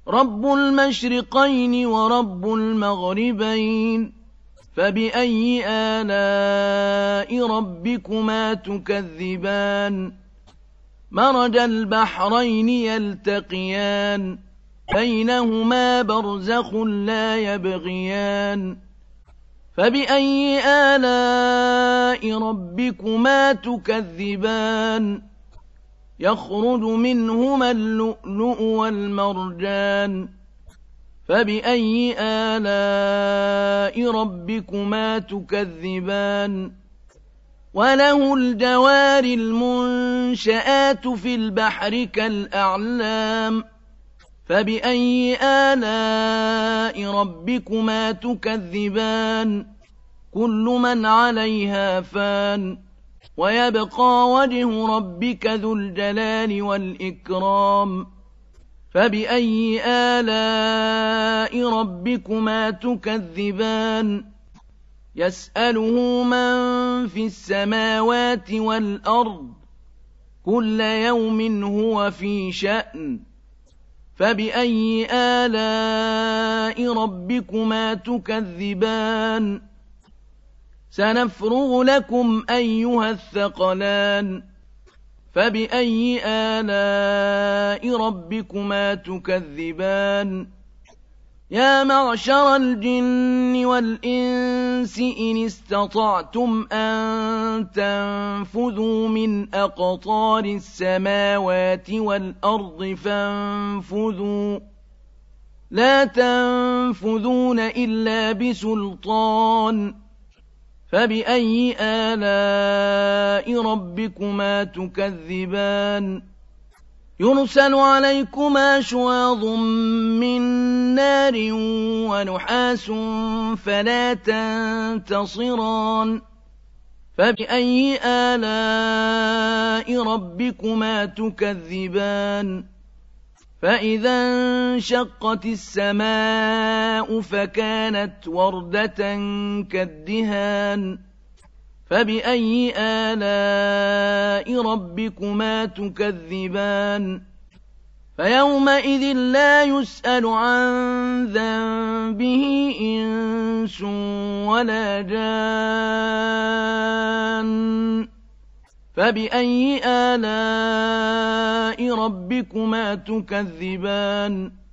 رب المشرقين ورب المغربين فبأي آلاء ربكما تكذبان مرج البحرين يلتقيان بينهما برزخ لا يبغيان فبأي آلاء ربكما تكذبان يخرج منهما اللؤلؤ والمرجان فبأي آلاء ربكما تكذبان وله الجوار المنشآت في البحر كالأعلام فبأي آلاء ربكما تكذبان كل من عليها فان ويبقى وجه ربك ذو الجلال والإكرام فبأي آلاء ربكما تكذبان يسأله من في السماوات والأرض كل يوم هو في شأن فبأي آلاء ربكما تكذبان سنفرغ لكم أيها الثقلان فبأي آلاء ربكما تكذبان يا معشر الجن والإنس إن استطعتم أن تنفذوا من أقطار السماوات والأرض فانفذوا لا تنفذون إلا بسلطان فبأي آلاء ربكما تكذبان يرسل عليكما شواظ من نار ونحاس فلا تنتصران فبأي آلاء ربكما تكذبان فإذا انشقت السماء فكانت وردة كالدهان فبأي آلاء ربكما تكذبان فيومئذ لا يسأل عن ذنبه إنس ولا جان فبأي آلاء ربكما تكذبان